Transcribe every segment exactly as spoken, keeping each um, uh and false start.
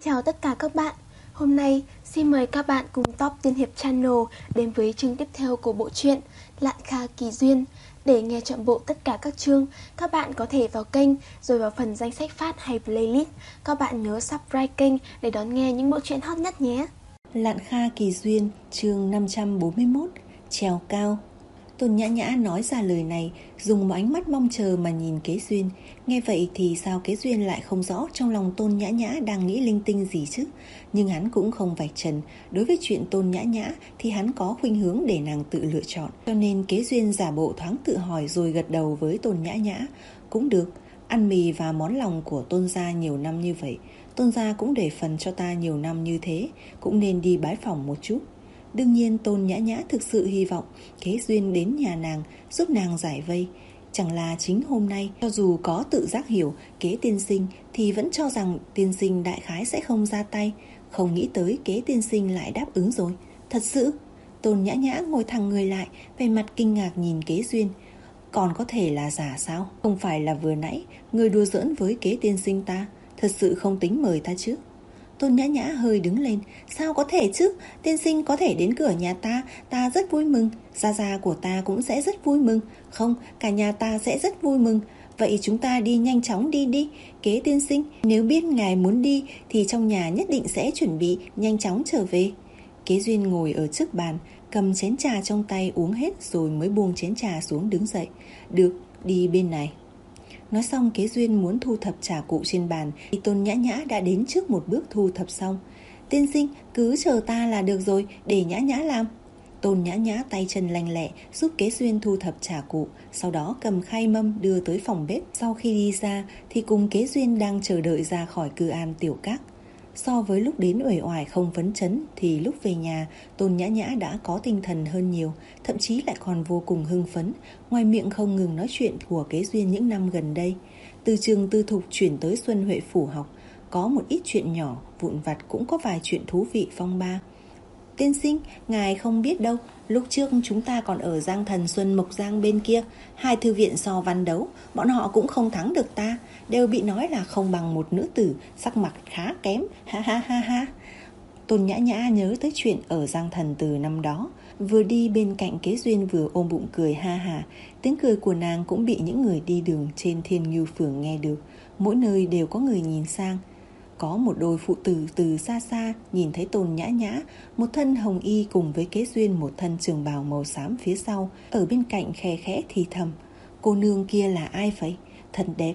Chào tất cả các bạn. Hôm nay xin mời các bạn cùng Top Tiên Hiệp Channel đến với chương tiếp theo của bộ truyện Lạn Kha Kỳ Duyên. Để nghe trọn bộ tất cả các chương, các bạn có thể vào kênh rồi vào phần danh sách phát hay playlist. Các bạn nhớ subscribe kênh để đón nghe những bộ truyện hot nhất nhé. Lạn Kha Kỳ Duyên, chương năm trăm bốn mươi mốt, trèo cao. Tôn Nhã Nhã nói ra lời này, dùng một ánh mắt mong chờ mà nhìn Kế Duyên. Nghe vậy thì sao Kế Duyên lại không rõ trong lòng Tôn Nhã Nhã đang nghĩ linh tinh gì chứ. Nhưng hắn cũng không vạch trần. Đối với chuyện Tôn Nhã Nhã thì hắn có khuynh hướng để nàng tự lựa chọn. Cho nên Kế Duyên giả bộ thoáng tự hỏi rồi gật đầu với Tôn Nhã Nhã. Cũng được, ăn mì và món lòng của Tôn gia nhiều năm như vậy, Tôn gia cũng để phần cho ta nhiều năm như thế, cũng nên đi bái phỏng một chút. Đương nhiên Tôn Nhã Nhã thực sự hy vọng Kế Duyên đến nhà nàng, giúp nàng giải vây. Chẳng là chính hôm nay, cho dù có tự giác hiểu Kế tiên sinh thì vẫn cho rằng tiên sinh đại khái sẽ không ra tay. Không nghĩ tới Kế tiên sinh lại đáp ứng rồi. Thật sự? Tôn Nhã Nhã ngồi thẳng người lại, vẻ mặt kinh ngạc nhìn Kế Duyên. Còn có thể là giả sao? Không phải là vừa nãy người đùa giỡn với Kế tiên sinh ta, thật sự không tính mời ta chứ? Tôn Nhã Nhã hơi đứng lên. Sao có thể chứ? Tiên sinh có thể đến cửa nhà ta, ta rất vui mừng. Gia gia của ta cũng sẽ rất vui mừng. Không, cả nhà ta sẽ rất vui mừng. Vậy chúng ta đi nhanh chóng đi đi. Kế tiên sinh, nếu biết ngài muốn đi thì trong nhà nhất định sẽ chuẩn bị nhanh chóng trở về. Kế Duyên ngồi ở trước bàn, cầm chén trà trong tay uống hết rồi mới buông chén trà xuống đứng dậy. Được, đi bên này. Nói xong Kế Duyên muốn thu thập trà cụ trên bàn thì Tôn Nhã Nhã đã đến trước một bước thu thập xong. Tiên sinh, cứ chờ ta là được rồi, để Nhã Nhã làm. Tôn Nhã Nhã tay chân lanh lẹ giúp Kế Duyên thu thập trà cụ, sau đó cầm khay mâm đưa tới phòng bếp. Sau khi đi ra thì cùng Kế Duyên đang chờ đợi ra khỏi cư am tiểu các. So với lúc đến uể oải không phấn chấn thì lúc về nhà, Tôn Nhã Nhã đã có tinh thần hơn nhiều, thậm chí lại còn vô cùng hưng phấn, ngoài miệng không ngừng nói chuyện của Kế Duyên những năm gần đây. Từ trường tư thục chuyển tới Xuân Huệ phủ học, có một ít chuyện nhỏ, vụn vặt cũng có vài chuyện thú vị phong ba. Tiên sinh, ngài không biết đâu, lúc trước chúng ta còn ở Giang Thần Xuân Mộc Giang bên kia, hai thư viện so văn đấu, bọn họ cũng không thắng được ta, đều bị nói là không bằng một nữ tử, sắc mặt khá kém, ha ha ha ha. Tôn Nhã Nhã nhớ tới chuyện ở Giang Thần từ năm đó, vừa đi bên cạnh Kế Duyên vừa ôm bụng cười ha ha. Tiếng cười của nàng cũng bị những người đi đường trên Thiên Ngưu Phường nghe được, mỗi nơi đều có người nhìn sang. Có một đôi phụ tử từ xa xa nhìn thấy Tôn Nhã Nhã, một thân hồng y cùng với Kế Duyên một thân trường bào màu xám phía sau, ở bên cạnh khe khẽ thì thầm. Cô nương kia là ai vậy? Thật đẹp.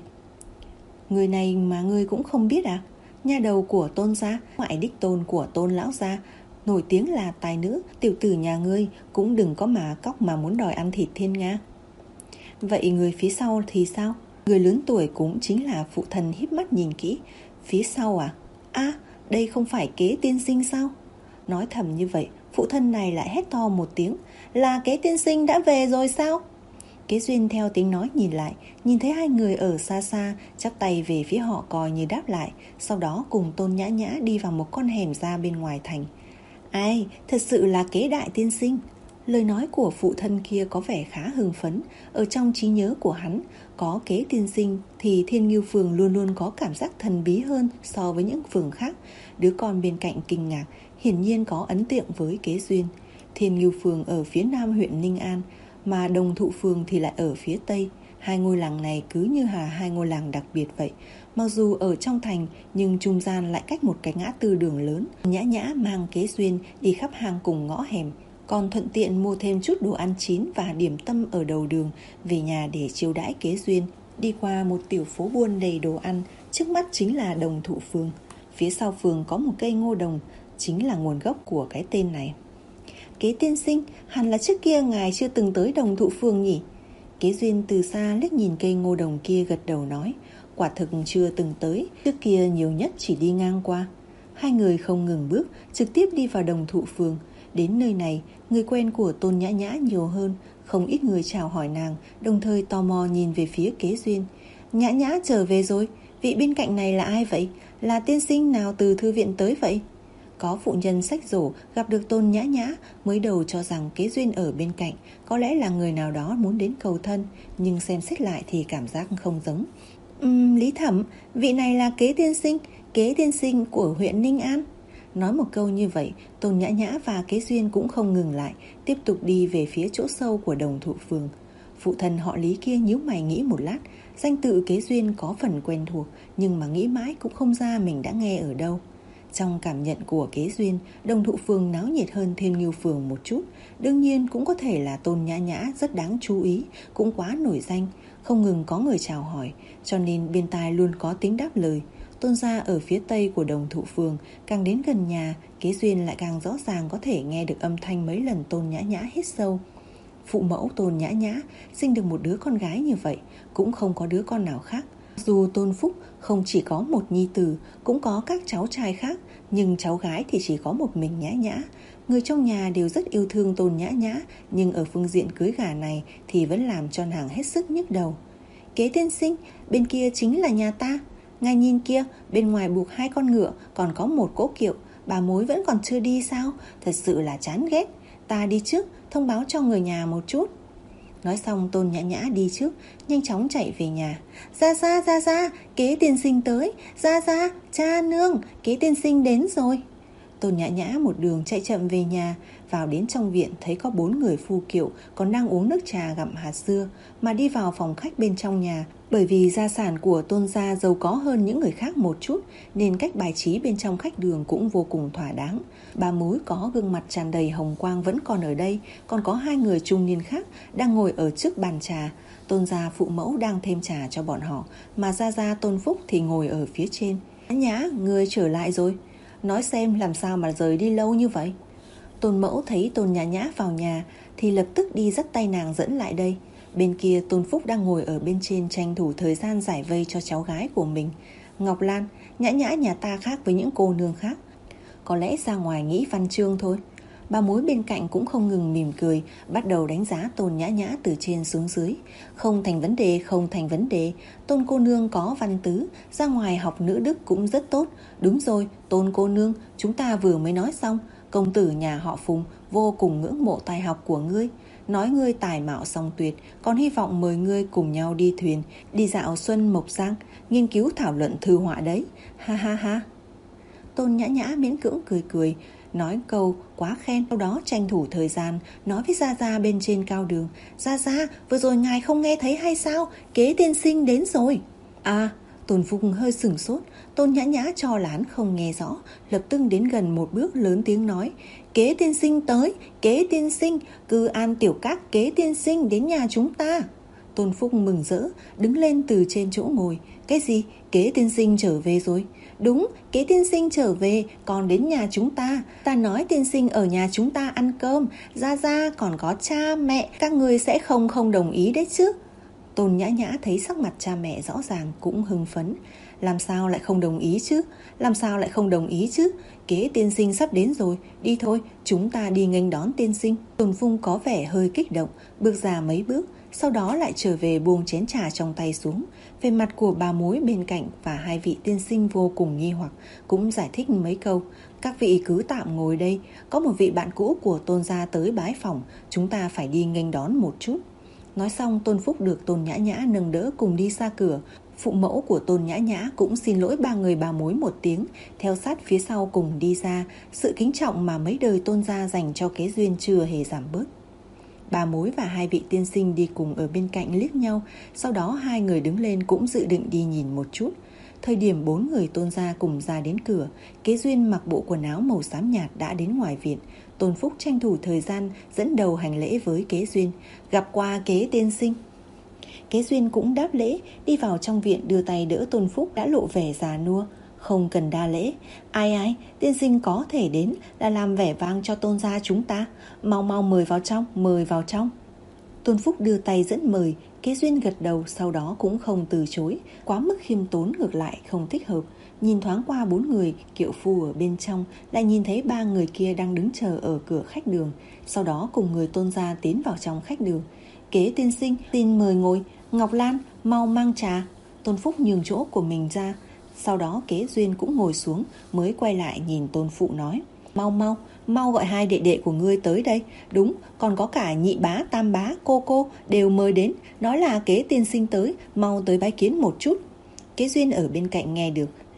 Người này mà ngươi cũng không biết à? Nhà đầu của Tôn gia, ngoại đích tôn của Tôn lão gia, nổi tiếng là tài nữ, tiểu tử nhà ngươi cũng đừng có mà cóc mà muốn đòi ăn thịt thiên nga. Vậy người phía sau thì sao? Người lớn tuổi cũng chính là phụ thần híp mắt nhìn kỹ. Phía sau à? À, đây không phải Kế tiên sinh sao? Nói thầm như vậy, phụ thân này lại hét to một tiếng. Là Kế tiên sinh đã về rồi sao? Kế Duyên theo tiếng nói nhìn lại, nhìn thấy hai người ở xa xa, chắp tay về phía họ coi như đáp lại, sau đó cùng Tôn Nhã Nhã đi vào một con hẻm ra bên ngoài thành. Ai, thật sự là Kế đại tiên sinh. Lời nói của phụ thân kia có vẻ khá hưng phấn. Ở trong trí nhớ của hắn, có Kế tiên sinh thì Thiên Ngưu Phường luôn luôn có cảm giác thần bí hơn so với những phường khác. Đứa con bên cạnh kinh ngạc, hiển nhiên có ấn tượng với Kế Duyên. Thiên Ngưu Phường ở phía nam huyện Ninh An, mà Đồng Thụ Phường thì lại ở phía tây. Hai ngôi làng này cứ như là hai ngôi làng đặc biệt vậy. Mặc dù ở trong thành nhưng trung gian lại cách một cái ngã tư đường lớn. Nhã Nhã mang Kế Duyên đi khắp hang cùng ngõ hẻm, còn thuận tiện mua thêm chút đồ ăn chín và điểm tâm ở đầu đường về nhà để chiêu đãi Kế Duyên. Đi qua một tiểu phố buôn đầy đồ ăn, trước mắt chính là Đồng Thụ Phường. Phía sau phường có một cây ngô đồng, chính là nguồn gốc của cái tên này. Kế tiên sinh, hẳn là trước kia ngài chưa từng tới Đồng Thụ Phường nhỉ? Kế Duyên từ xa liếc nhìn cây ngô đồng kia gật đầu nói. Quả thực chưa từng tới, trước kia nhiều nhất chỉ đi ngang qua. Hai người không ngừng bước, trực tiếp đi vào Đồng Thụ Phường. Đến nơi này, người quen của Tôn Nhã Nhã nhiều hơn, không ít người chào hỏi nàng, đồng thời tò mò nhìn về phía Kế Duyên. Nhã Nhã trở về rồi, vị bên cạnh này là ai vậy? Là tiên sinh nào từ thư viện tới vậy? Có phụ nhân xách rổ gặp được Tôn Nhã Nhã, mới đầu cho rằng Kế Duyên ở bên cạnh, có lẽ là người nào đó muốn đến cầu thân, nhưng xem xét lại thì cảm giác không giống. Uhm, Lý Thẩm, vị này là Kế tiên sinh, Kế tiên sinh của huyện Ninh An. Nói một câu như vậy, Tôn Nhã Nhã và Kế Duyên cũng không ngừng lại, tiếp tục đi về phía chỗ sâu của Đồng Thụ Phường. Phụ thân họ Lý kia nhíu mày nghĩ một lát, danh tự Kế Duyên có phần quen thuộc, nhưng mà nghĩ mãi cũng không ra mình đã nghe ở đâu. Trong cảm nhận của Kế Duyên, Đồng Thụ Phường náo nhiệt hơn Thiên Ngưu Phường một chút. Đương nhiên cũng có thể là Tôn Nhã Nhã rất đáng chú ý, cũng quá nổi danh, không ngừng có người chào hỏi, cho nên bên tai luôn có tiếng đáp lời. Tôn gia ở phía tây của Đồng Thụ Phường, càng đến gần nhà, Kế Duyên lại càng rõ ràng có thể nghe được âm thanh mấy lần Tôn Nhã Nhã hít sâu. Phụ mẫu Tôn Nhã Nhã sinh được một đứa con gái như vậy, cũng không có đứa con nào khác. Dù Tôn Phúc không chỉ có một nhi tử, cũng có các cháu trai khác, nhưng cháu gái thì chỉ có một mình Nhã Nhã. Người trong nhà đều rất yêu thương Tôn Nhã Nhã, nhưng ở phương diện cưới gả này thì vẫn làm cho nàng hết sức nhức đầu. Kế tiên sinh, bên kia chính là nhà ta. Ngài nhìn kia, bên ngoài buộc hai con ngựa, còn có một cỗ kiệu, bà mối vẫn còn chưa đi sao? Thật sự là chán ghét. Ta đi trước, thông báo cho người nhà một chút. Nói xong Tôn Nhã Nhã đi trước, nhanh chóng chạy về nhà. Ra ra ra ra, Kế tiên sinh tới. Ra ra, cha nương, Kế tiên sinh đến rồi. Tôn Nhã Nhã một đường chạy chậm về nhà. Vào đến trong viện thấy có bốn người phu kiệu còn đang uống nước trà gặm hạt dưa, mà đi vào phòng khách bên trong nhà. Bởi vì gia sản của Tôn gia giàu có hơn những người khác một chút, nên cách bài trí bên trong khách đường cũng vô cùng thỏa đáng. Bà mối có gương mặt tràn đầy hồng quang vẫn còn ở đây, còn có hai người trung niên khác đang ngồi ở trước bàn trà. Tôn gia phụ mẫu đang thêm trà cho bọn họ, mà gia gia Tôn Phúc thì ngồi ở phía trên. Nhã Nhã, ngươi trở lại rồi. Nói xem làm sao mà rời đi lâu như vậy. Tôn mẫu thấy Tôn Nhã Nhã vào nhà thì lập tức đi dắt tay nàng dẫn lại đây. Bên kia Tôn Phúc đang ngồi ở bên trên tranh thủ thời gian giải vây cho cháu gái của mình. Ngọc Lan, Nhã Nhã nhà ta khác với những cô nương khác, có lẽ ra ngoài nghĩ văn chương thôi. Bà mối bên cạnh cũng không ngừng mỉm cười, bắt đầu đánh giá Tôn Nhã Nhã từ trên xuống dưới. Không thành vấn đề, không thành vấn đề. Tôn cô nương có văn tứ, ra ngoài học nữ đức cũng rất tốt. Đúng rồi, Tôn cô nương, chúng ta vừa mới nói xong, công tử nhà họ Phùng vô cùng ngưỡng mộ tài học của ngươi, nói ngươi tài mạo song tuyệt, còn hy vọng mời ngươi cùng nhau đi thuyền, đi dạo xuân Mộc Giang, nghiên cứu thảo luận thư họa đấy. Ha ha ha. Tôn Nhã Nhã miễn cưỡng cười cười, nói câu quá khen, sau đó tranh thủ thời gian nói với Gia Gia bên trên cao đường. Gia Gia, vừa rồi ngài không nghe thấy hay sao? Kế tiên sinh đến rồi. À, Tôn Phúc hơi sửng sốt. Tôn Nhã Nhã cho lán không nghe rõ, lập tức đến gần một bước lớn tiếng nói. Kế tiên sinh tới, Kế tiên sinh, cư an tiểu các Kế tiên sinh đến nhà chúng ta. Tôn Phúc mừng rỡ, đứng lên từ trên chỗ ngồi. Cái gì? Kế tiên sinh trở về rồi? Đúng, Kế tiên sinh trở về, còn đến nhà chúng ta. Ta nói tiên sinh ở nhà chúng ta ăn cơm, Gia Gia còn có cha mẹ, các người sẽ không không đồng ý đấy chứ. Tôn Nhã Nhã thấy sắc mặt cha mẹ rõ ràng cũng hưng phấn. Làm sao lại không đồng ý chứ? Làm sao lại không đồng ý chứ? Kế tiên sinh sắp đến rồi, đi thôi, chúng ta đi nghênh đón tiên sinh. Tôn Phung có vẻ hơi kích động, bước ra mấy bước, sau đó lại trở về buông chén trà trong tay xuống. Về mặt của bà mối bên cạnh và hai vị tiên sinh vô cùng nghi hoặc, cũng giải thích mấy câu. Các vị cứ tạm ngồi đây, có một vị bạn cũ của Tôn gia tới bái phỏng, chúng ta phải đi nghênh đón một chút. Nói xong Tôn Phúc được Tôn Nhã Nhã nâng đỡ cùng đi ra cửa. Phụ mẫu của Tôn Nhã Nhã cũng xin lỗi ba người bà mối một tiếng, theo sát phía sau cùng đi ra. Sự kính trọng mà mấy đời Tôn gia dành cho Kế Duyên chưa hề giảm bớt. Bà mối và hai vị tiên sinh đi cùng ở bên cạnh liếc nhau, sau đó hai người đứng lên cũng dự định đi nhìn một chút. Thời điểm bốn người Tôn gia cùng ra đến cửa, Kế Duyên mặc bộ quần áo màu xám nhạt đã đến ngoài viện. Tôn Phúc tranh thủ thời gian dẫn đầu hành lễ với Kế Duyên. Gặp qua Kế tiên sinh. Kế Duyên cũng đáp lễ, đi vào trong viện đưa tay đỡ Tôn Phúc đã lộ vẻ già nua. Không cần đa lễ. Ai ai, tiên sinh có thể đến là làm vẻ vang cho Tôn gia chúng ta. Mau mau mời vào trong, mời vào trong. Tôn Phúc đưa tay dẫn mời. Kế Duyên gật đầu, sau đó cũng không từ chối. Quá mức khiêm tốn ngược lại không thích hợp. Nhìn thoáng qua bốn người kiệu phu ở bên trong, lại nhìn thấy ba người kia đang đứng chờ ở cửa khách đường. Sau đó cùng người Tôn gia tiến vào trong khách đường. Kế tiên sinh, xin mời ngồi. Ngọc Lan, mau mang trà. Tôn Phúc nhường chỗ của mình ra. Sau đó Kế Duyên cũng ngồi xuống, mới quay lại nhìn Tôn Phụ nói. Mau mau, mau gọi hai đệ đệ của ngươi tới đây. Đúng, còn có cả nhị bá, tam bá, cô cô đều mời đến. Nói là Kế tiên sinh tới, mau tới bái kiến một chút. Kế Duyên ở bên cạnh nghe được,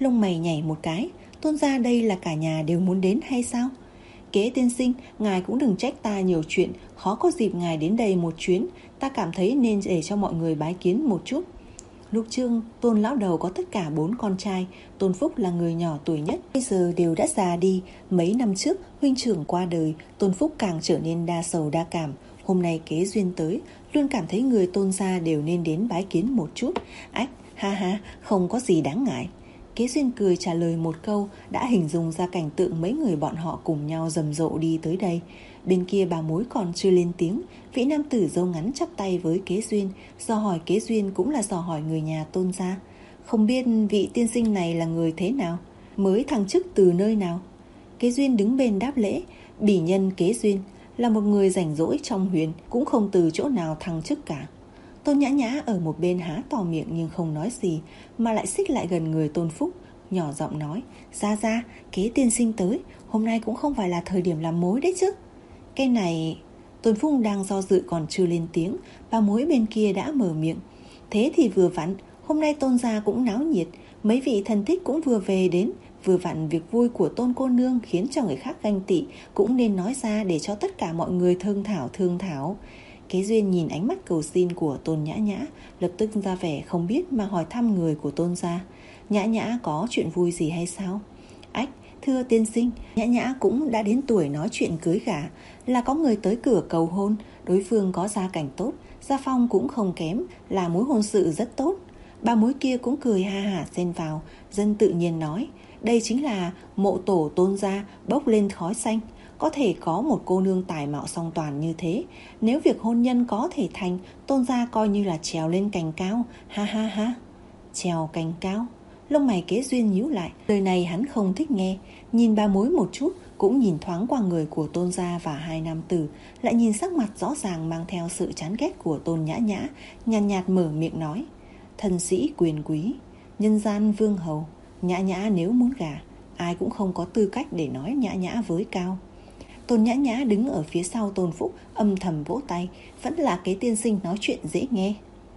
Lông mày nhảy một cái. Tôn gia đây là cả nhà đều muốn đến hay sao? Kế tiên sinh, ngài cũng đừng trách ta nhiều chuyện, khó có dịp ngài đến đây một chuyến. Ta cảm thấy nên để cho mọi người bái kiến một chút. Lúc trước Tôn lão đầu có tất cả bốn con trai. Tôn Phúc là người nhỏ tuổi nhất, bây giờ đều đã già đi. Mấy năm trước huynh trưởng qua đời, Tôn Phúc càng trở nên đa sầu đa cảm. Hôm nay Kế Duyên tới, luôn cảm thấy người Tôn gia đều nên đến bái kiến một chút. Ách, ha ha, không có gì đáng ngại. Kế Duyên cười trả lời một câu, đã hình dung ra cảnh tượng mấy người bọn họ cùng nhau rầm rộ đi tới đây. Bên kia bà mối còn chưa lên tiếng, vị nam tử râu ngắn chắp tay với Kế Duyên, dò hỏi Kế Duyên cũng là dò hỏi người nhà Tôn gia. Không biết vị tiên sinh này là người thế nào, mới thăng chức từ nơi nào? Kế Duyên đứng bên đáp lễ, bỉ nhân Kế Duyên là một người rảnh rỗi trong huyền, cũng không từ chỗ nào thăng chức cả. Tôn Nhã Nhã ở một bên há to miệng nhưng không nói gì, mà lại xích lại gần người Tôn Phúc, nhỏ giọng nói: Ra ra, Kế tiên sinh tới, hôm nay cũng không phải là thời điểm làm mối đấy chứ. Cái này... Tôn Phúc đang do dự còn chưa lên tiếng, bà mối bên kia đã mở miệng. Thế thì vừa vặn, hôm nay Tôn gia cũng náo nhiệt, mấy vị thân thích cũng vừa về đến, vừa vặn việc vui của Tôn cô nương khiến cho người khác ganh tị, cũng nên nói ra để cho tất cả mọi người thương thảo thương thảo. Kế Duyên nhìn ánh mắt cầu xin của Tôn Nhã Nhã, lập tức ra vẻ không biết mà hỏi thăm người của Tôn gia. Nhã Nhã có chuyện vui gì hay sao? Ách, thưa tiên sinh, Nhã Nhã cũng đã đến tuổi nói chuyện cưới gả, là có người tới cửa cầu hôn, đối phương có gia cảnh tốt, gia phong cũng không kém, là mối hôn sự rất tốt. Bà mối kia cũng cười ha hả xen vào, dân tự nhiên nói, đây chính là mộ tổ Tôn gia bốc lên khói xanh. Có thể có một cô nương tài mạo song toàn như thế, nếu việc hôn nhân có thể thành, Tôn gia coi như là trèo lên cành cao, ha ha ha. Trèo cành cao? Lông mày Kế Duyên nhíu lại, lời này hắn không thích nghe. Nhìn bà mối một chút, cũng nhìn thoáng qua người của Tôn gia và hai nam tử, lại nhìn sắc mặt rõ ràng mang theo sự chán ghét của Tôn Nhã Nhã, nhàn nhạt, nhạt mở miệng nói: Thân sĩ quyền quý, nhân gian vương hầu, Nhã Nhã nếu muốn gả, ai cũng không có tư cách để nói Nhã Nhã với cao. Tôn Nhã Nhã đứng ở phía sau Tôn Phúc âm thầm vỗ tay, vẫn là cái tiên sinh nói chuyện dễ nghe.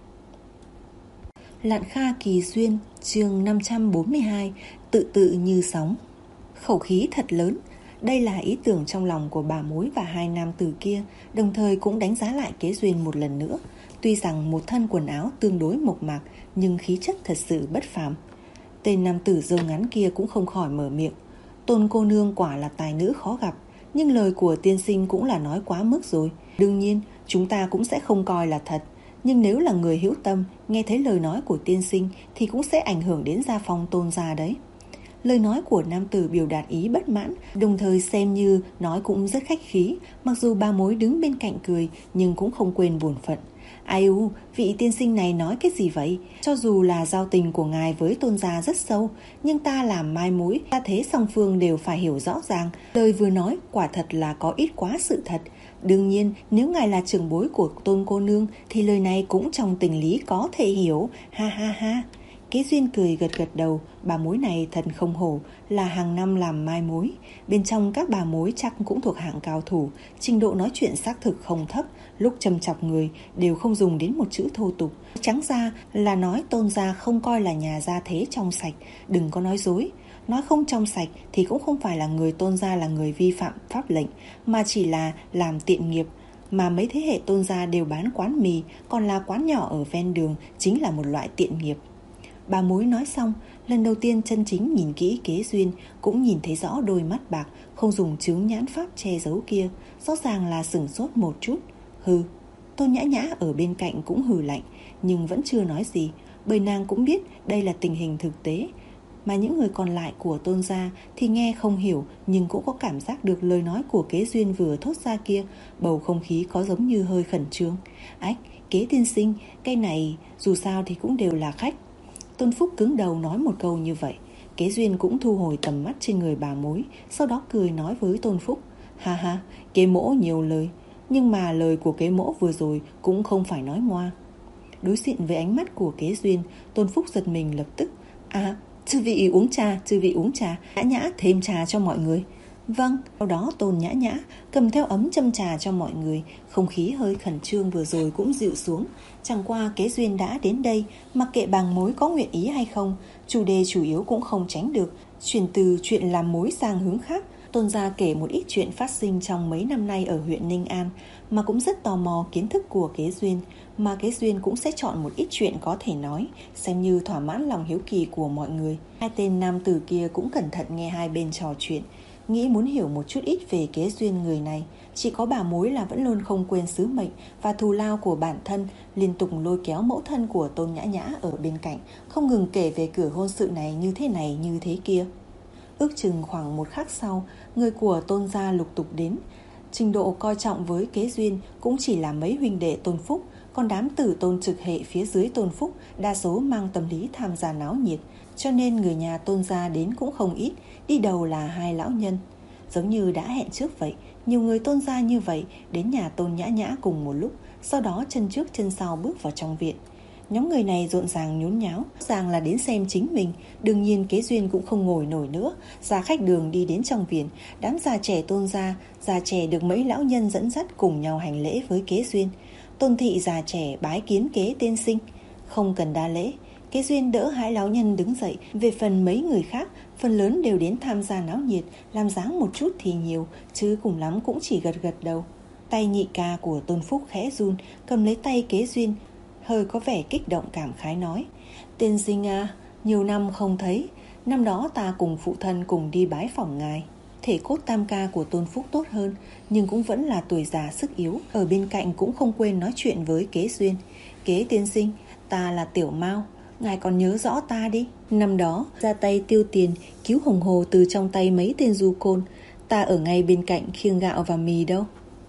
Lạn Kha Kỳ Duyên, chương năm trăm bốn mươi hai, tự tự như sóng. Khẩu khí thật lớn, đây là ý tưởng trong lòng của bà mối và hai nam tử kia, đồng thời cũng đánh giá lại Kế Duyên một lần nữa. Tuy rằng một thân quần áo tương đối mộc mạc, nhưng khí chất thật sự bất phàm. Tên nam tử râu ngắn kia cũng không khỏi mở miệng: Tôn cô nương quả là tài nữ khó gặp, nhưng lời của tiên sinh cũng là nói quá mức rồi. Đương nhiên chúng ta cũng sẽ không coi là thật, nhưng nếu là người hữu tâm, nghe thấy lời nói của tiên sinh thì cũng sẽ ảnh hưởng đến gia phong Tôn gia đấy. Lời nói của nam tử biểu đạt ý bất mãn, đồng thời xem như nói cũng rất khách khí. Mặc dù bà mối đứng bên cạnh cười, nhưng cũng không quên bổn phận. Ai u, vị tiên sinh này nói cái gì vậy? Cho dù là giao tình của ngài với Tôn gia rất sâu, nhưng ta làm mai mối, ta thế song phương đều phải hiểu rõ ràng. Lời vừa nói quả thật là có ít quá sự thật. Đương nhiên, nếu ngài là trưởng bối của Tôn cô nương thì lời này cũng trong tình lý có thể hiểu, ha ha ha. Kế Duyên cười gật gật đầu, bà mối này thật không hổ, là hàng năm làm mai mối. Bên trong các bà mối chắc cũng thuộc hạng cao thủ, trình độ nói chuyện xác thực không thấp, lúc châm chọc người đều không dùng đến một chữ thô tục. Trắng ra là nói Tôn gia không coi là nhà gia thế trong sạch, đừng có nói dối. Nói không trong sạch thì cũng không phải là người Tôn gia là người vi phạm pháp lệnh, mà chỉ là làm tiện nghiệp. Mà mấy thế hệ Tôn gia đều bán quán mì, còn là quán nhỏ ở ven đường chính là một loại tiện nghiệp. Bà mối nói xong, lần đầu tiên chân chính nhìn kỹ Kế Duyên, cũng nhìn thấy rõ đôi mắt bạc, không dùng chướng nhãn pháp che giấu kia, rõ ràng là sửng sốt một chút. Hừ. Tôn Nhã Nhã ở bên cạnh cũng hừ lạnh, nhưng vẫn chưa nói gì, bởi nàng cũng biết đây là tình hình thực tế. Mà những người còn lại của Tôn gia thì nghe không hiểu, nhưng cũng có cảm giác được lời nói của Kế Duyên vừa thốt ra kia, bầu không khí có giống như hơi khẩn trương. Ách, Kế tiên sinh, cái này dù sao thì cũng đều là khách. Tôn Phúc cứng đầu nói một câu như vậy. Kế Duyên cũng thu hồi tầm mắt trên người bà mối, sau đó cười nói với Tôn Phúc: Ha ha, Kế mỗ nhiều lời, nhưng mà lời của Kế mỗ vừa rồi cũng không phải nói ngoa. Đối diện với ánh mắt của Kế Duyên, Tôn Phúc giật mình lập tức: À, chư vị uống trà, chư vị uống trà, Nhã Nhã thêm trà cho mọi người. Vâng. Sau đó Tôn Nhã Nhã cầm theo ấm châm trà cho mọi người. Không khí hơi khẩn trương vừa rồi cũng dịu xuống. Chẳng qua Kế Duyên đã đến đây, mặc kệ bàng mối có nguyện ý hay không, chủ đề chủ yếu cũng không tránh được chuyển từ chuyện làm mối sang hướng khác. Tôn gia kể một ít chuyện phát sinh trong mấy năm nay ở huyện Ninh An, mà cũng rất tò mò kiến thức của Kế Duyên. Mà Kế Duyên cũng sẽ chọn một ít chuyện có thể nói, xem như thỏa mãn lòng hiếu kỳ của mọi người. Hai tên nam tử kia cũng cẩn thận nghe hai bên trò chuyện, nghĩ muốn hiểu một chút ít về Kế Duyên người này. Chỉ có bà mối là vẫn luôn không quên sứ mệnh và thù lao của bản thân, liên tục lôi kéo mẫu thân của Tôn Nhã Nhã ở bên cạnh, không ngừng kể về cửa hôn sự này như thế này như thế kia. Ước chừng khoảng một khắc sau, người của Tôn gia lục tục đến. Trình độ coi trọng với Kế Duyên cũng chỉ là mấy huynh đệ Tôn Phúc, còn đám tử Tôn trực hệ phía dưới Tôn Phúc đa số mang tâm lý tham gia náo nhiệt, cho nên người nhà Tôn gia đến cũng không ít, đi đầu là hai lão nhân. Giống như đã hẹn trước vậy, nhiều người Tôn gia như vậy đến nhà Tôn Nhã Nhã cùng một lúc, sau đó chân trước chân sau bước vào trong viện. Nhóm người này rộn ràng nhốn nháo, ràng là đến xem chính mình. Đương nhiên Kế Duyên cũng không ngồi nổi nữa, ra khách đường đi đến trong viện. Đám già trẻ Tôn gia, già trẻ được mấy lão nhân dẫn dắt cùng nhau hành lễ với Kế Duyên. Tôn thị già trẻ bái kiến Kế tiên sinh. Không cần đa lễ, Kế Duyên đỡ hai lão nhân đứng dậy. Về phần mấy người khác, phần lớn đều đến tham gia náo nhiệt, làm dáng một chút thì nhiều, chứ cùng lắm cũng chỉ gật gật đầu. Tay nhị ca của Tôn Phúc khẽ run, cầm lấy tay Kế Duyên, hơi có vẻ kích động cảm khái nói: Tiên sinh à, nhiều năm không thấy, năm đó ta cùng phụ thân cùng đi bái phỏng ngài. Thể cốt tam ca của Tôn Phúc tốt hơn, nhưng cũng vẫn là tuổi già sức yếu, ở bên cạnh cũng không quên nói chuyện với Kế Duyên. Kế tiên sinh, ta là Tiểu Mao, ngài còn nhớ rõ ta đi. Năm đó ra tay tiêu tiền cứu Hồng Hồ từ trong tay mấy tên du côn, ta ở ngay bên cạnh khiêng gạo và mì đâu.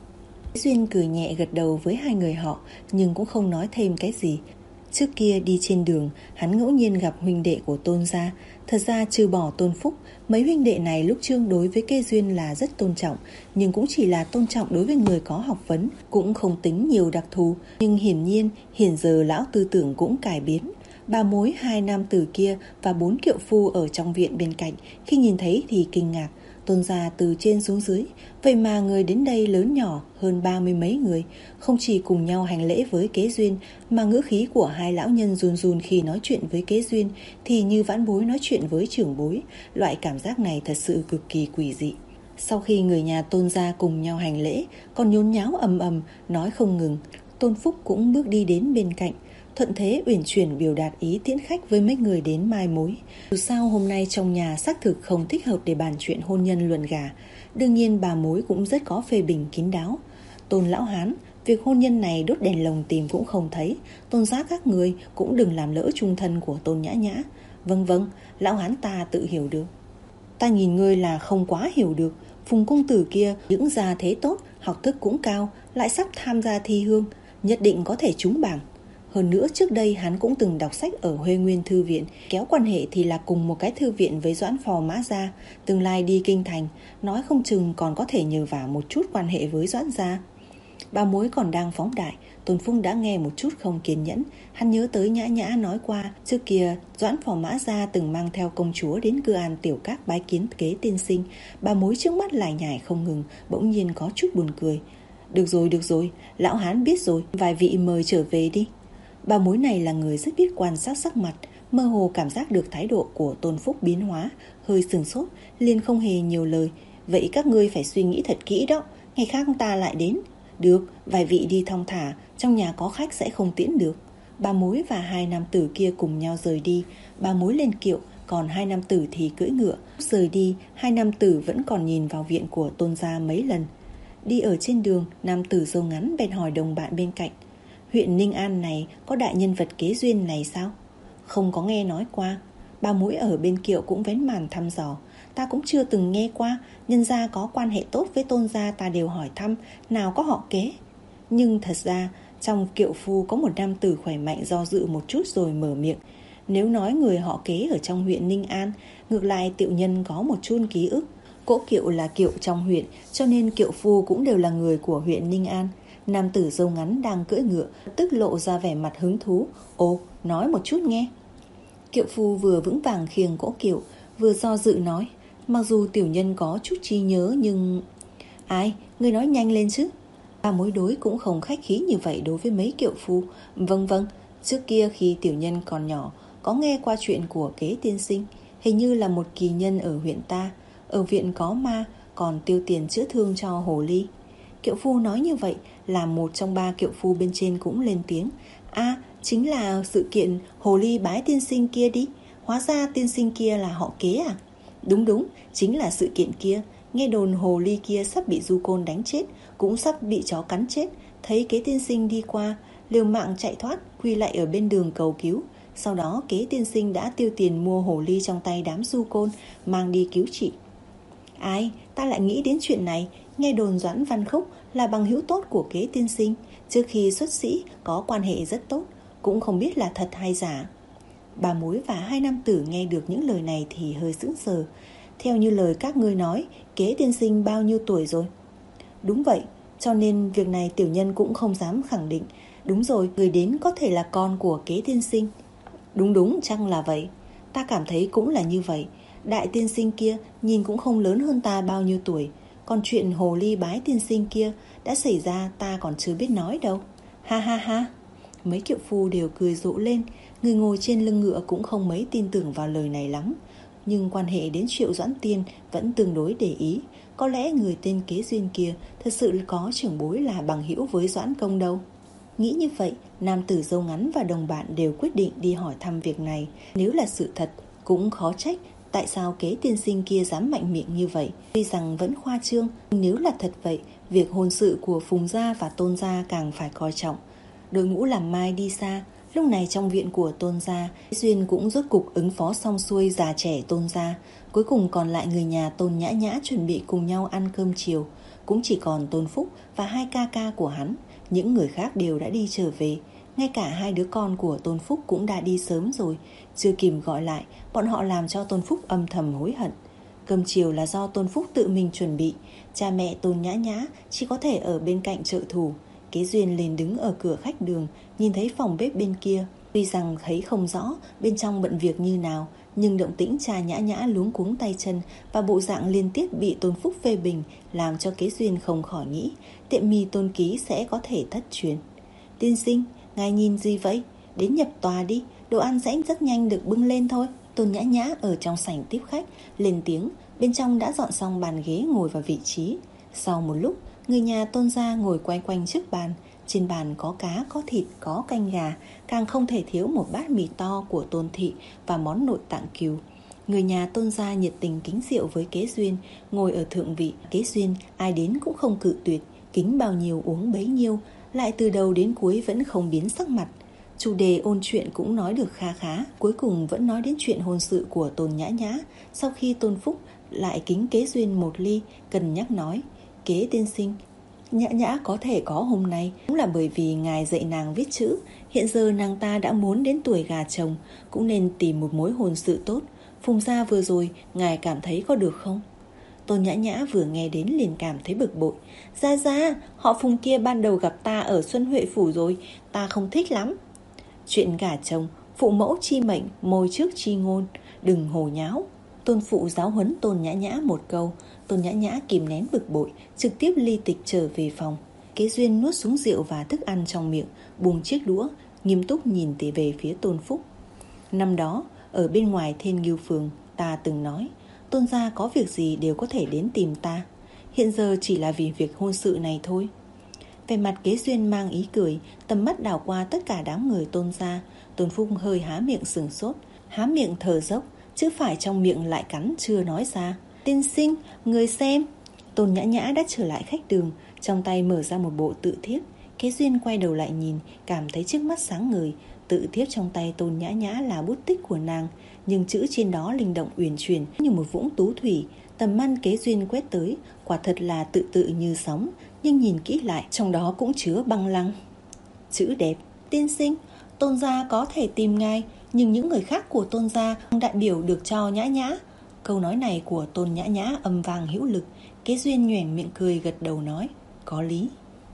Duyên cười nhẹ gật đầu với hai người họ, nhưng cũng không nói thêm cái gì. Trước kia đi trên đường, hắn ngẫu nhiên gặp huynh đệ của Tôn gia. Thật ra trừ bỏ Tôn Phúc, mấy huynh đệ này lúc trước đối với Kế Duyên là rất tôn trọng, nhưng cũng chỉ là tôn trọng đối với người có học vấn, cũng không tính nhiều đặc thù. Nhưng hiển nhiên, hiện giờ lão tư tưởng cũng cải biến. Bà mối hai nam tử kia và bốn kiệu phu ở trong viện bên cạnh, khi nhìn thấy thì kinh ngạc. Tôn gia từ trên xuống dưới, vậy mà người đến đây lớn nhỏ hơn ba mươi mấy người, không chỉ cùng nhau hành lễ với Kế Duyên, mà ngữ khí của hai lão nhân run run khi nói chuyện với Kế Duyên thì như vãn bối nói chuyện với trưởng bối. Loại cảm giác này thật sự cực kỳ quỷ dị. Sau khi người nhà Tôn gia cùng nhau hành lễ, còn nhốn nháo ầm ầm nói không ngừng, Tôn Phúc cũng bước đi đến bên cạnh, thuận thế uyển chuyển biểu đạt ý tiễn khách với mấy người đến mai mối. Dù sao hôm nay trong nhà xác thực không thích hợp để bàn chuyện hôn nhân luận gả. Đương nhiên bà mối cũng rất có phê bình kín đáo. Tôn lão hán, việc hôn nhân này đốt đèn lồng tìm cũng không thấy. Tôn giá các người cũng đừng làm lỡ chung thân của Tôn Nhã Nhã. Vâng vâng, lão hán ta tự hiểu được. Ta nhìn ngươi là không quá hiểu được. Phùng công tử kia những gia thế tốt, học thức cũng cao, lại sắp tham gia thi hương, nhất định có thể trúng bảng. Hơn nữa trước đây hắn cũng từng đọc sách ở Huê Nguyên Thư Viện, kéo quan hệ thì là cùng một cái thư viện với Doãn Phò Mã Gia. Tương lai đi kinh thành, nói không chừng còn có thể nhờ vả một chút quan hệ với Doãn gia. Bà mối còn đang phóng đại, Tôn Phúc đã nghe một chút không kiên nhẫn. Hắn nhớ tới Nhã Nhã nói qua, trước kia Doãn Phò Mã Gia từng mang theo công chúa đến Cư An Tiểu Các bái kiến Kế tiên sinh. Bà mối trước mắt lại nhải không ngừng, bỗng nhiên có chút buồn cười. Được rồi, được rồi, lão hán biết rồi, vài vị mời trở về đi. Bà mối này là người rất biết quan sát sắc mặt, mơ hồ cảm giác được thái độ của Tôn Phúc biến hóa, hơi sừng sốt, liền không hề nhiều lời. Vậy các ngươi phải suy nghĩ thật kỹ đó, ngày khác ta lại đến. Được, vài vị đi thong thả, trong nhà có khách sẽ không tiễn được. Bà mối và hai nam tử kia cùng nhau rời đi. Bà mối lên kiệu, còn hai nam tử thì cưỡi ngựa. Rời đi, hai nam tử vẫn còn nhìn vào viện của Tôn gia mấy lần. Đi ở trên đường, nam tử râu ngắn bèn hỏi đồng bạn bên cạnh: huyện Ninh An này có đại nhân vật Kế Duyên này sao? Không có nghe nói qua. Bà mối ở bên kiệu cũng vén màn thăm dò. Ta cũng chưa từng nghe qua, nhân gia có quan hệ tốt với Tôn gia ta đều hỏi thăm, nào có họ Kế. Nhưng thật ra trong kiệu phu có một nam tử khỏe mạnh do dự một chút rồi mở miệng. Nếu nói người họ Kế ở trong huyện Ninh An, ngược lại tiểu nhân có một chút ký ức. Cỗ kiệu là kiệu trong huyện, cho nên kiệu phu cũng đều là người của huyện Ninh An. Nam tử râu ngắn đang cưỡi ngựa, tức lộ ra vẻ mặt hứng thú. Ồ, nói một chút nghe. Kiệu phu vừa vững vàng khiêng cỗ kiệu, vừa do dự nói: Mặc dù tiểu nhân có chút trí nhớ nhưng... Ai, ngươi nói nhanh lên chứ. Ba mối đối cũng không khách khí như vậy đối với mấy kiệu phu. Vâng vâng, trước kia khi tiểu nhân còn nhỏ, có nghe qua chuyện của Kế tiên sinh. Hình như là một kỳ nhân ở huyện ta. Ở viện có ma, còn tiêu tiền chữa thương cho hồ ly. Kiệu phu nói như vậy, làm một trong ba kiệu phu bên trên cũng lên tiếng. À, chính là sự kiện hồ ly bái tiên sinh kia đi. Hóa ra tiên sinh kia là họ Kế à? Đúng đúng, chính là sự kiện kia. Nghe đồn hồ ly kia sắp bị du côn đánh chết, cũng sắp bị chó cắn chết. Thấy Kế tiên sinh đi qua, liều mạng chạy thoát, quy lại ở bên đường cầu cứu. Sau đó Kế tiên sinh đã tiêu tiền mua hồ ly trong tay đám du côn, mang đi cứu trị. Ai, ta lại nghĩ đến chuyện này. Nghe đồn Doãn Văn Khúc là bằng hữu tốt của Kế tiên sinh, trước khi xuất sĩ có quan hệ rất tốt, cũng không biết là thật hay giả. Bà mối và hai nam tử nghe được những lời này thì hơi sững sờ. Theo như lời các ngươi nói, Kế tiên sinh bao nhiêu tuổi rồi? Đúng vậy, cho nên việc này tiểu nhân cũng không dám khẳng định. Đúng rồi, người đến có thể là con của Kế tiên sinh. Đúng đúng, chăng là vậy. Ta cảm thấy cũng là như vậy. Đại tiên sinh kia nhìn cũng không lớn hơn ta bao nhiêu tuổi. Còn chuyện hồ ly bái tiên sinh kia đã xảy ra ta còn chưa biết nói đâu. Ha ha ha. Mấy kiệu phu đều cười rộ lên. Người ngồi trên lưng ngựa cũng không mấy tin tưởng vào lời này lắm. Nhưng quan hệ đến Triệu Doãn Tiên vẫn tương đối để ý. Có lẽ người tên Kế duyên kia thật sự có trưởng bối là bằng hữu với Doãn Công đâu. Nghĩ như vậy, nam tử râu ngắn và đồng bạn đều quyết định đi hỏi thăm việc này. Nếu là sự thật, cũng khó trách tại sao Kế tiên sinh kia dám mạnh miệng như vậy. Tuy rằng vẫn khoa trương, nhưng nếu là thật vậy, việc hôn sự của Phùng gia và Tôn gia càng phải coi trọng. Đội ngũ làm mai đi xa. Lúc này trong viện của Tôn gia, Duyên cũng rốt cục ứng phó xong xuôi già trẻ Tôn gia. Cuối cùng còn lại người nhà Tôn Nhã Nhã chuẩn bị cùng nhau ăn cơm chiều. Cũng chỉ còn Tôn Phúc và hai ca ca của hắn. Những người khác đều đã đi trở về. Ngay cả hai đứa con của Tôn Phúc cũng đã đi sớm rồi. Chưa kịp gọi lại, bọn họ làm cho Tôn Phúc âm thầm hối hận. Cơm chiều là do Tôn Phúc tự mình chuẩn bị. Cha mẹ Tôn Nhã Nhã chỉ có thể ở bên cạnh trợ thủ. Kế Duyên lên đứng ở cửa khách đường, nhìn thấy phòng bếp bên kia. Tuy rằng thấy không rõ bên trong bận việc như nào, nhưng động tĩnh cha Nhã Nhã luống cuống tay chân và bộ dạng liên tiếp bị Tôn Phúc phê bình làm cho Kế Duyên không khỏi nghĩ tiệm mì Tôn Ký sẽ có thể thất truyền. Tiên sinh, ngài nhìn gì vậy? Đến nhập tòa đi, đồ ăn sẽ rất nhanh được bưng lên thôi. Tôn Nhã Nhã ở trong sảnh tiếp khách lên tiếng. Bên trong đã dọn xong bàn ghế ngồi vào vị trí. Sau một lúc, người nhà Tôn gia ngồi quay quanh trước bàn. Trên bàn có cá, có thịt, có canh gà, càng không thể thiếu một bát mì to của Tôn thị và món nội tạng cừu. Người nhà Tôn gia nhiệt tình kính rượu với Kế Duyên, ngồi ở thượng vị. Kế Duyên ai đến cũng không cự tuyệt, kính bao nhiêu uống bấy nhiêu, lại từ đầu đến cuối vẫn không biến sắc mặt. Chủ đề ôn chuyện cũng nói được kha khá, cuối cùng vẫn nói đến chuyện hôn sự của Tôn Nhã Nhã. Sau khi Tôn Phúc lại kính Kế Duyên một ly, cân nhắc nói: Kế tiên sinh, Nhã Nhã có thể có hôm nay cũng là bởi vì ngài dạy nàng viết chữ. Hiện giờ nàng ta đã muốn đến tuổi gà chồng, cũng nên tìm một mối hôn sự tốt. Phùng gia vừa rồi, ngài cảm thấy có được không? Tôn Nhã Nhã vừa nghe đến liền cảm thấy bực bội. Ra ra, họ Phùng kia ban đầu gặp ta ở Xuân Huệ Phủ rồi, ta không thích lắm. Chuyện gả chồng, phụ mẫu chi mệnh, môi trước chi ngôn, đừng hồ nháo. Tôn phụ giáo huấn Tôn Nhã Nhã một câu. Tôn Nhã Nhã kìm nén bực bội, trực tiếp ly tịch trở về phòng. Kế Duyên nuốt xuống rượu và thức ăn trong miệng, buông chiếc đũa, nghiêm túc nhìn tỉ về phía Tôn Phúc. Năm đó, ở bên ngoài Thiên Ngưu Phường, ta từng nói Tôn gia có việc gì đều có thể đến tìm ta. Hiện giờ chỉ là vì việc hôn sự này thôi. Về mặt Kế Duyên mang ý cười, tầm mắt đảo qua tất cả đám người Tôn gia. Tôn Phúc hơi há miệng sừng sốt, há miệng thở dốc, chữ phải trong miệng lại cắn chưa nói ra. Tiên sinh, người xem. Tôn Nhã Nhã đã trở lại khách đường, trong tay mở ra một bộ tự thiếp. Kế Duyên quay đầu lại nhìn, cảm thấy trước mắt sáng ngời. Tự thiếp trong tay Tôn Nhã Nhã là bút tích của nàng, nhưng chữ trên đó linh động uyển chuyển như một vũng tú thủy. Tầm mắt Kế Duyên quét tới, quả thật là tự tự như sóng, nhưng nhìn kỹ lại trong đó cũng chứa băng lăng. Chữ đẹp. Tiên sinh, Tôn gia có thể tìm ngài, nhưng những người khác của Tôn gia không đại biểu được cho Nhã Nhã. Câu nói này của Tôn Nhã Nhã âm vang hữu lực. Kế Duyên nhoẻn miệng cười gật đầu nói: có lý.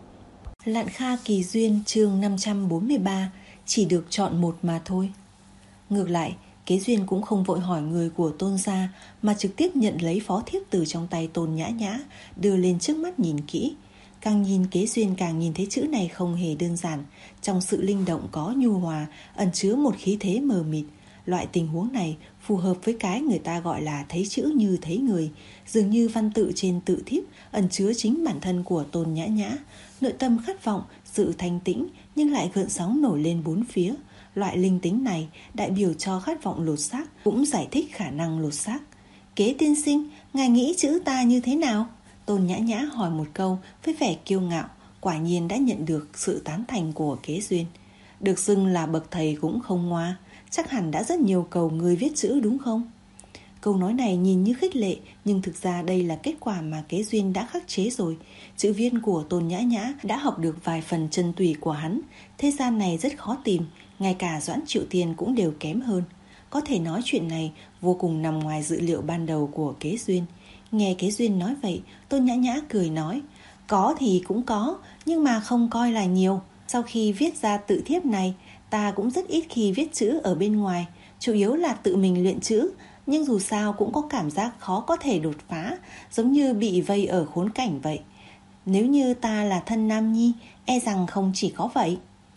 Lạn Kha Kỳ Duyên chương năm trăm bốn mươi ba. Chỉ được chọn một mà thôi. Ngược lại, Kế Duyên cũng không vội hỏi người của Tôn gia, mà trực tiếp nhận lấy phó thiếp từ trong tay Tôn Nhã Nhã, đưa lên trước mắt nhìn kỹ. Càng nhìn Kế Duyên càng nhìn thấy chữ này không hề đơn giản. Trong sự linh động có nhu hòa, ẩn chứa một khí thế mờ mịt. Loại tình huống này phù hợp với cái người ta gọi là thấy chữ như thấy người. Dường như văn tự trên tự thiếp ẩn chứa chính bản thân của Tôn Nhã Nhã. Nội tâm khát vọng, sự thanh tĩnh nhưng lại gợn sóng nổi lên bốn phía. Loại linh tính này đại biểu cho khát vọng lột xác, cũng giải thích khả năng lột xác. Kế tiên sinh, ngài nghĩ chữ ta như thế nào? Tôn Nhã Nhã hỏi một câu với vẻ kiêu ngạo. Quả nhiên đã nhận được sự tán thành của Kế Duyên. Được xưng là bậc thầy cũng không ngoa, chắc hẳn đã rất nhiều cầu người viết chữ đúng không? Câu nói này nhìn như khích lệ, nhưng thực ra đây là kết quả mà Kế Duyên đã khắc chế rồi. Chữ viên của Tôn Nhã Nhã đã học được vài phần chân tùy của hắn. Thế gian này rất khó tìm, ngay cả Doãn Triệu Tiên cũng đều kém hơn. Có thể nói chuyện này vô cùng nằm ngoài dự liệu ban đầu của Kế Duyên. Nghe Kế Duyên nói vậy, Tôn Nhã Nhã cười nói, có thì cũng có, nhưng mà không coi là nhiều. Sau khi viết ra tự thiếp này, ta cũng rất ít khi viết chữ ở bên ngoài, chủ yếu là tự mình luyện chữ. Nhưng dù sao cũng có cảm giác khó có thể đột phá, giống như bị vây ở khốn cảnh vậy. Nếu như ta là thân nam nhi, e rằng không chỉ có vậy.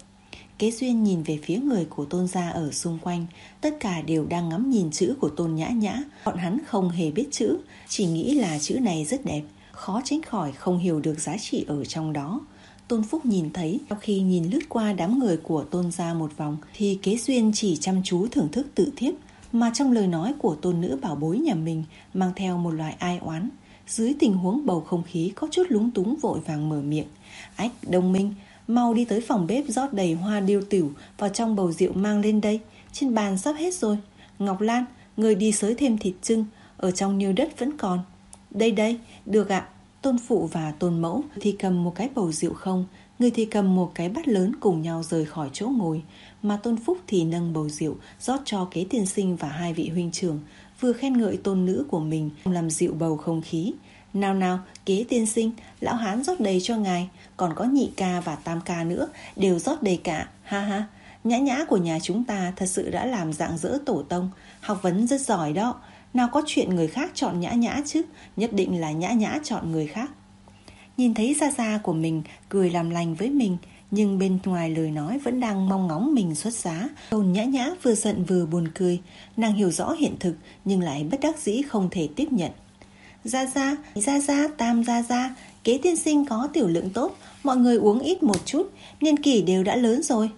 Kế Duyên nhìn về phía người của Tôn gia ở xung quanh, tất cả đều đang ngắm nhìn chữ của Tôn Nhã Nhã. Bọn hắn không hề biết chữ, chỉ nghĩ là chữ này rất đẹp, khó tránh khỏi không hiểu được giá trị ở trong đó. Tôn Phúc nhìn thấy, sau khi nhìn lướt qua đám người của Tôn gia một vòng, thì Kế Duyên chỉ chăm chú thưởng thức tự thiếp, mà trong lời nói của tôn nữ bảo bối nhà mình mang theo một loại ai oán. Dưới tình huống bầu không khí có chút lúng túng, vội vàng mở miệng, ách, Đồng Minh, mau đi tới phòng bếp rót đầy hoa điêu tửu vào trong bầu rượu mang lên đây, trên bàn sắp hết rồi. Ngọc Lan, người đi xới thêm thịt trưng, ở trong niêu đất vẫn còn. Đây đây, được ạ. Tôn phụ và tôn mẫu thì cầm một cái bầu rượu không, người thì cầm một cái bát lớn cùng nhau rời khỏi chỗ ngồi, mà Tôn Phúc thì nâng bầu rượu rót cho Kế tiên sinh và hai vị huynh trưởng, vừa khen ngợi tôn nữ của mình, làm dịu bầu không khí. Nào nào, Kế tiên sinh, lão hán rót đầy cho ngài, còn có nhị ca và tam ca nữa, đều rót đầy cả, ha ha. Nhã Nhã của nhà chúng ta thật sự đã làm rạng rỡ tổ tông, học vấn rất giỏi đó. Nào có chuyện người khác chọn Nhã Nhã chứ, nhất định là Nhã Nhã chọn người khác. Nhìn thấy gia gia của mình cười làm lành với mình, nhưng bên ngoài lời nói vẫn đang mong ngóng mình xuất giá. Tôn Nhã Nhã vừa giận vừa buồn cười. Nàng hiểu rõ hiện thực nhưng lại bất đắc dĩ không thể tiếp nhận. Gia gia, gia gia, tam gia gia, Kế tiên sinh có tiểu lượng tốt, mọi người uống ít một chút, niên kỷ đều đã lớn rồi.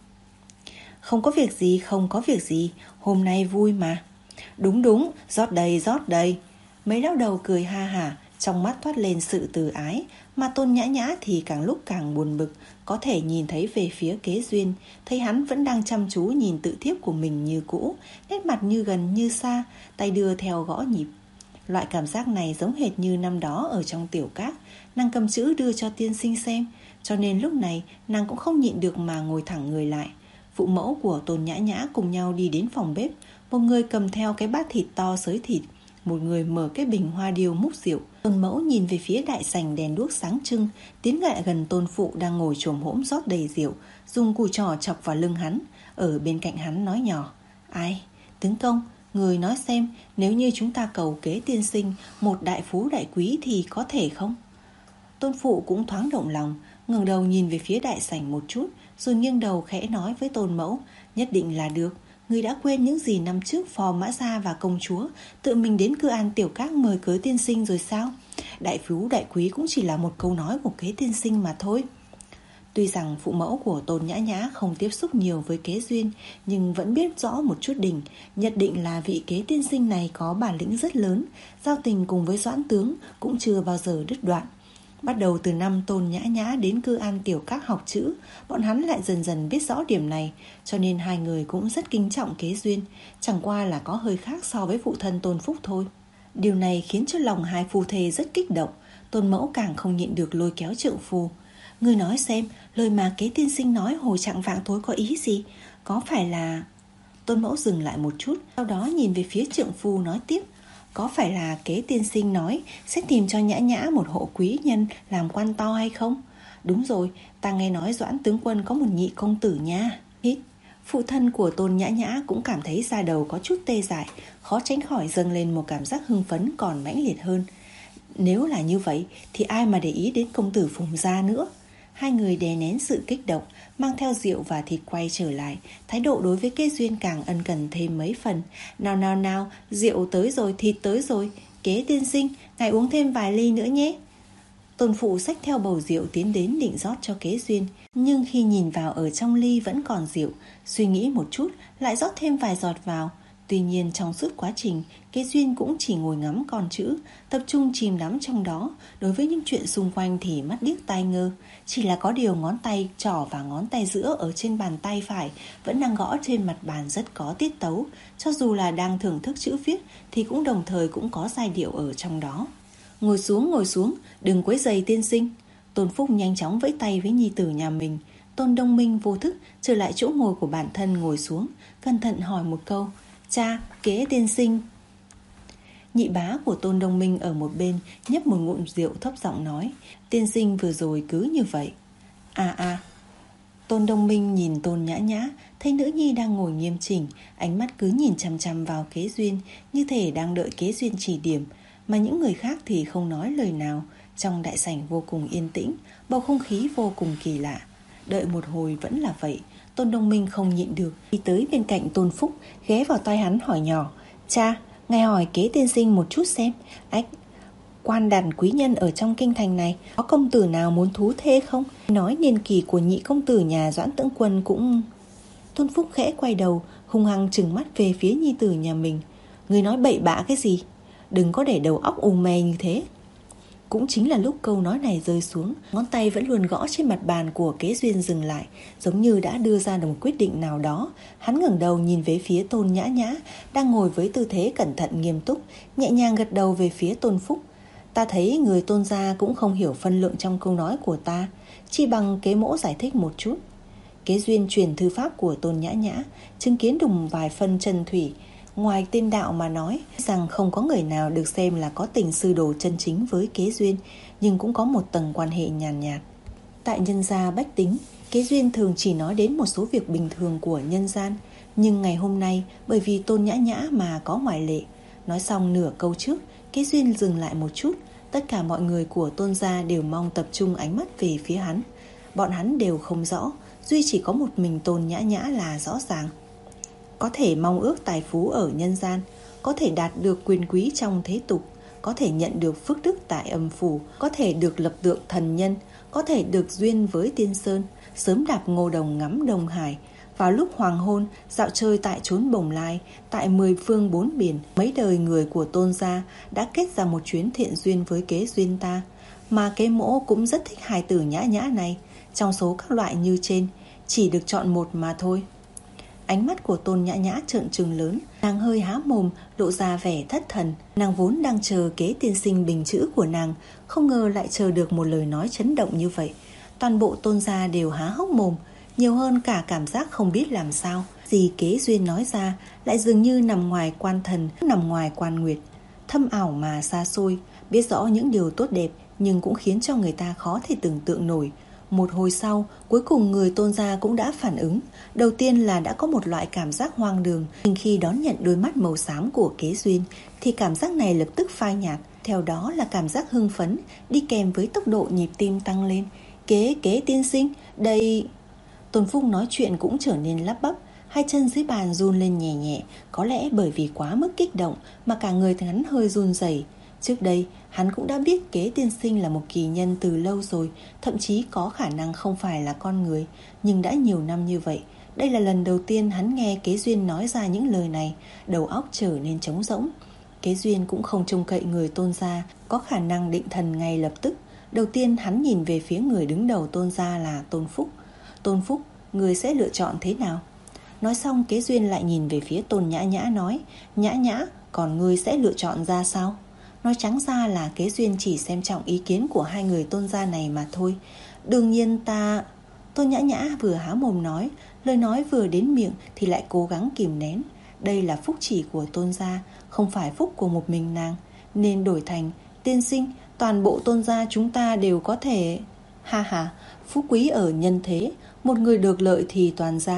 Không có việc gì, không có việc gì, hôm nay vui mà. Đúng đúng, rót đầy, rót đầy. Mấy lão đầu cười ha hả, trong mắt thoát lên sự từ ái, mà Tôn Nhã Nhã thì càng lúc càng buồn bực, có thể nhìn thấy về phía Kế Duyên, thấy hắn vẫn đang chăm chú nhìn tự thiếp của mình như cũ, nét mặt như gần như xa, tay đưa theo gõ nhịp. Loại cảm giác này giống hệt như năm đó ở trong tiểu các, nàng cầm chữ đưa cho tiên sinh xem, cho nên lúc này nàng cũng không nhịn được mà ngồi thẳng người lại. Phụ mẫu của Tôn Nhã Nhã cùng nhau đi đến phòng bếp, một người cầm theo cái bát thịt to xới thịt, một người mở cái bình hoa điêu múc rượu. Tôn mẫu nhìn về phía đại sảnh đèn đuốc sáng trưng, tiến lại gần tôn phụ đang ngồi chồm hổm rót đầy rượu, dùng cùi trỏ chọc vào lưng hắn, ở bên cạnh hắn nói nhỏ, ai, tướng công, người nói xem, nếu như chúng ta cầu Kế tiên sinh một đại phú đại quý thì có thể không? Tôn phụ cũng thoáng động lòng, ngẩng đầu nhìn về phía đại sảnh một chút, rồi nghiêng đầu khẽ nói với tôn mẫu, nhất định là được. Người đã quên những gì năm trước Phò Mã Gia và công chúa tự mình đến Cư An tiểu các mời cưới tiên sinh rồi sao? Đại phú đại quý cũng chỉ là một câu nói của Kế tiên sinh mà thôi. Tuy rằng phụ mẫu của Tôn Nhã Nhã không tiếp xúc nhiều với Kế Duyên, nhưng vẫn biết rõ một chút đỉnh, nhận định là vị Kế tiên sinh này có bản lĩnh rất lớn, giao tình cùng với Doãn tướng cũng chưa bao giờ đứt đoạn. Bắt đầu từ năm Tôn Nhã Nhã đến Cư An tiểu các học chữ, bọn hắn lại dần dần biết rõ điểm này, cho nên hai người cũng rất kính trọng Kế Duyên, chẳng qua là có hơi khác so với phụ thân Tôn Phúc thôi. Điều này khiến cho lòng hai phu thê rất kích động. Tôn mẫu càng không nhịn được lôi kéo trượng phu. Ngươi nói xem, lời mà Kế tiên sinh nói hồi trạng vạng tối có ý gì? Có phải là... Tôn mẫu dừng lại một chút, sau đó nhìn về phía trượng phu nói tiếp, có phải là Kế tiên sinh nói sẽ tìm cho Nhã Nhã một hộ quý nhân làm quan to hay không? Đúng rồi, ta nghe nói Doãn tướng quân có một nhị công tử nha. Hít, Phụ thân của Tôn Nhã Nhã cũng cảm thấy da đầu có chút tê dại, khó tránh khỏi dâng lên một cảm giác hưng phấn còn mãnh liệt hơn. Nếu là như vậy thì ai mà để ý đến công tử Phùng gia nữa. Hai người đè nén sự kích động, mang theo rượu và thịt quay trở lại, thái độ đối với Kế Duyên càng ân cần thêm mấy phần. Nào nào nào, rượu tới rồi, thịt tới rồi, Kế tiên sinh, ngài uống thêm vài ly nữa nhé. Tôn phụ xách theo bầu rượu tiến đến định rót cho Kế Duyên, nhưng khi nhìn vào ở trong ly vẫn còn rượu, suy nghĩ một chút lại rót thêm vài giọt vào. Tuy nhiên trong suốt quá trình, Kế Duyên cũng chỉ ngồi ngắm con chữ, tập trung chìm đắm trong đó. Đối với những chuyện xung quanh thì mắt điếc tai ngơ. Chỉ là có điều ngón tay trỏ và ngón tay giữa ở trên bàn tay phải vẫn đang gõ trên mặt bàn rất có tiết tấu. Cho dù là đang thưởng thức chữ viết thì cũng đồng thời cũng có giai điệu ở trong đó. Ngồi xuống, ngồi xuống, đừng quấy rầy tiên sinh. Tôn Phúc nhanh chóng vẫy tay với nhi tử nhà mình. Tôn Đông Minh vô thức trở lại chỗ ngồi của bản thân ngồi xuống, cẩn thận hỏi một câu: Cha, Kế tiên sinh. Nhị bá của Tôn Đông Minh ở một bên nhấp một ngụm rượu thấp giọng nói: Tiên sinh vừa rồi cứ như vậy. À à. Tôn Đông Minh nhìn Tôn Nhã Nhã, thấy nữ nhi đang ngồi nghiêm chỉnh, ánh mắt cứ nhìn chằm chằm vào Kế Duyên, như thể đang đợi Kế Duyên chỉ điểm. Mà những người khác thì không nói lời nào. Trong đại sảnh vô cùng yên tĩnh, bầu không khí vô cùng kỳ lạ. Đợi một hồi vẫn là vậy. Tôn Đông Minh không nhịn được, đi tới bên cạnh Tôn Phúc, ghé vào tai hắn hỏi nhỏ: Cha, ngài hỏi Kế tiên sinh một chút xem, ách, quan đàn quý nhân ở trong kinh thành này có công tử nào muốn thú thê không? Nói niên kỷ của nhị công tử nhà Doãn Tướng Quân cũng... Tôn Phúc khẽ quay đầu, hung hăng trừng mắt về phía nhi tử nhà mình. Người nói bậy bạ cái gì? Đừng có để đầu óc u mê như thế. Cũng chính là lúc câu nói này rơi xuống, ngón tay vẫn luôn gõ trên mặt bàn của Kế Duyên dừng lại, giống như đã đưa ra được một quyết định nào đó. Hắn ngẩng đầu nhìn về phía Tôn Nhã Nhã, đang ngồi với tư thế cẩn thận nghiêm túc, nhẹ nhàng gật đầu về phía Tôn Phúc. Ta thấy người Tôn gia cũng không hiểu phân lượng trong câu nói của ta, chi bằng Kế mỗ giải thích một chút. Kế Duyên truyền thư pháp của Tôn Nhã Nhã, chứng kiến đùng vài phân chân thủy. Ngoài tên đạo mà nói rằng không có người nào được xem là có tình sư đồ chân chính với Kế Duyên, nhưng cũng có một tầng quan hệ nhàn nhạt. Tại nhân gia bách tính, Kế Duyên thường chỉ nói đến một số việc bình thường của nhân gian. Nhưng ngày hôm nay, bởi vì Tôn Nhã Nhã mà có ngoại lệ. Nói xong nửa câu trước, Kế Duyên dừng lại một chút. Tất cả mọi người của Tôn gia đều mong tập trung ánh mắt về phía hắn. Bọn hắn đều không rõ, duy chỉ có một mình Tôn Nhã Nhã là rõ ràng. Có thể mong ước tài phú ở nhân gian, có thể đạt được quyền quý trong thế tục, có thể nhận được phước đức tại âm phủ, có thể được lập tượng thần nhân, có thể được duyên với tiên sơn, sớm đạp ngô đồng ngắm Đông Hải, vào lúc hoàng hôn dạo chơi tại chốn Bồng Lai, tại mười phương bốn biển. Mấy đời người của Tôn gia đã kết ra một chuyến thiện duyên với Kế Duyên ta, mà Kế mỗ cũng rất thích hài tử Nhã Nhã này. Trong số các loại như trên, chỉ được chọn một mà thôi. Ánh mắt của Tôn Nhã Nhã trợn trừng lớn, nàng hơi há mồm, lộ ra vẻ thất thần. Nàng vốn đang chờ Kế tiên sinh bình chữ của nàng, không ngờ lại chờ được một lời nói chấn động như vậy. Toàn bộ Tôn gia đều há hốc mồm, nhiều hơn cả cảm giác không biết làm sao. Gì Kế Duyên nói ra lại dường như nằm ngoài quan thần, nằm ngoài quan nguyệt, thâm ảo mà xa xôi, biết rõ những điều tốt đẹp nhưng cũng khiến cho người ta khó thể tưởng tượng nổi. Một hồi sau, cuối cùng người Tôn gia cũng đã phản ứng. Đầu tiên là đã có một loại cảm giác hoang đường, nhưng khi đón nhận đôi mắt màu xám của Kế Duyên thì cảm giác này lập tức phai nhạt. Theo đó là cảm giác hưng phấn, đi kèm với tốc độ nhịp tim tăng lên. Kế, Kế tiên sinh, đây... Tôn Phúc nói chuyện cũng trở nên lắp bắp, hai chân dưới bàn run lên nhẹ nhẹ. Có lẽ bởi vì quá mức kích động mà cả người hắn hơi run rẩy. Trước đây, hắn cũng đã biết Kế tiên sinh là một kỳ nhân từ lâu rồi, thậm chí có khả năng không phải là con người. Nhưng đã nhiều năm như vậy, đây là lần đầu tiên hắn nghe Kế Duyên nói ra những lời này, đầu óc trở nên trống rỗng. Kế Duyên cũng không trông cậy người Tôn gia có khả năng định thần ngay lập tức. Đầu tiên hắn nhìn về phía người đứng đầu Tôn gia là Tôn Phúc. Tôn Phúc, người sẽ lựa chọn thế nào? Nói xong Kế Duyên lại nhìn về phía Tôn Nhã Nhã nói: Nhã Nhã, còn ngươi sẽ lựa chọn ra sao? Nói trắng ra là Kế Duyên chỉ xem trọng ý kiến của hai người Tôn gia này mà thôi. Đương nhiên ta... Tôn Nhã Nhã vừa há mồm nói, lời nói vừa đến miệng thì lại cố gắng kìm nén. Đây là phúc chỉ của Tôn gia, không phải phúc của một mình nàng, nên đổi thành: tiên sinh, toàn bộ Tôn gia chúng ta đều có thể... Ha ha, phú quý ở nhân thế, một người được lợi thì toàn gia.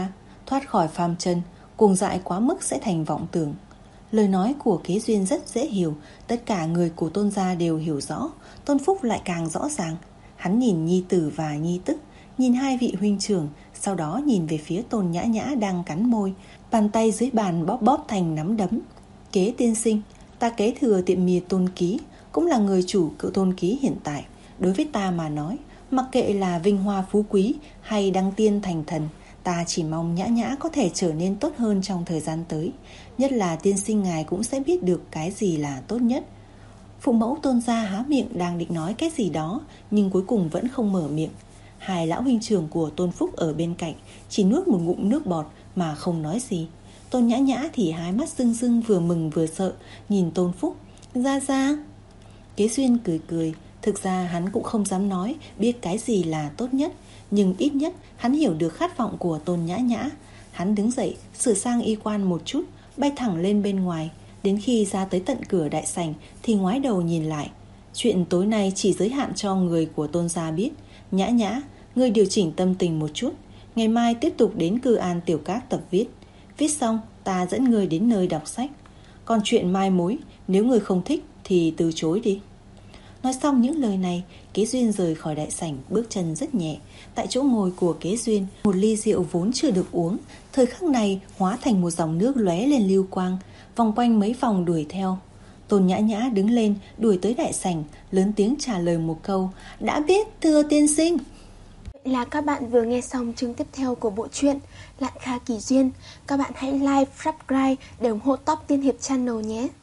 thoát khỏi phàm trần, cuồng dại quá mức sẽ thành vọng tưởng. Lời nói của Kế Duyên rất dễ hiểu, tất cả người của Tôn gia đều hiểu rõ, Tôn Phúc lại càng rõ ràng. Hắn nhìn nhi tử và nhi tức, nhìn hai vị huynh trưởng, sau đó nhìn về phía Tôn Nhã Nhã đang cắn môi, bàn tay dưới bàn bóp bóp thành nắm đấm. Kế tiên sinh, ta kế thừa tiệm mì Tôn Ký, cũng là người chủ cựu Tôn Ký hiện tại. Đối với ta mà nói, mặc kệ là vinh hoa phú quý hay đăng tiên thành thần, ta chỉ mong Nhã Nhã có thể trở nên tốt hơn trong thời gian tới. Nhất là tiên sinh ngài cũng sẽ biết được cái gì là tốt nhất. Phụ mẫu Tôn gia há miệng đang định nói cái gì đó, nhưng cuối cùng vẫn không mở miệng. Hai lão huynh trưởng của Tôn Phúc ở bên cạnh chỉ nuốt một ngụm nước bọt mà không nói gì. Tôn Nhã Nhã thì hai mắt rưng rưng, vừa mừng vừa sợ, nhìn Tôn Phúc. Ra ra. Kế Duyên cười cười. Thực ra hắn cũng không dám nói biết cái gì là tốt nhất, nhưng ít nhất hắn hiểu được khát vọng của Tôn Nhã Nhã. Hắn đứng dậy, sửa sang y quan một chút, bay thẳng lên bên ngoài. Đến khi ra tới tận cửa đại sảnh thì ngoái đầu nhìn lại. Chuyện tối nay chỉ giới hạn cho người của Tôn gia biết. Nhã Nhã, ngươi điều chỉnh tâm tình một chút, ngày mai tiếp tục đến Cư An Tiểu Các tập viết. Viết xong ta dẫn ngươi đến nơi đọc sách. Còn chuyện mai mối, nếu ngươi không thích thì từ chối đi. Nói xong những lời này, Kế Duyên rời khỏi đại sảnh, bước chân rất nhẹ. Tại chỗ ngồi của Kế Duyên, một ly rượu vốn chưa được uống, thời khắc này hóa thành một dòng nước lóe lên lưu quang, vòng quanh mấy vòng đuổi theo. Tôn Nhã Nhã đứng lên, đuổi tới đại sảnh, lớn tiếng trả lời một câu: đã biết thưa tiên sinh. Vậy là các bạn vừa nghe xong chương tiếp theo của bộ truyện Lạn Kha Kỳ Duyên. Các bạn hãy like, subscribe để ủng hộ Top Tiên Hiệp Channel nhé.